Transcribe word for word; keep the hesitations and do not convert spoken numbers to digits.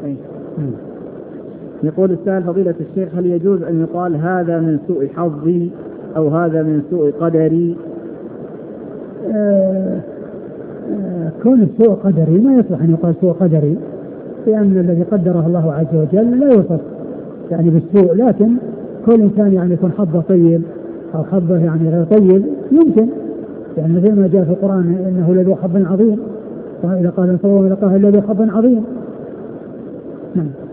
أي. يقول السائل فضيلة الشيخ هل يجوز أن يقال هذا من سوء حظي أو هذا من سوء قدري؟ آه آه كون السوء قدري ما يصلح أن يقال سوء قدري، لأن الذي قدره الله عز وجل لا يوصف يعني بالسوء، لكن كل إنسان يعني يكون حظه طيب أو حظه يعني غير طيب يمكن، يعني زي ما جاء في القرآن إنه لذو حظ عظيم، وإذا قال صوم لقاه لذو حظ عظيم. نعم.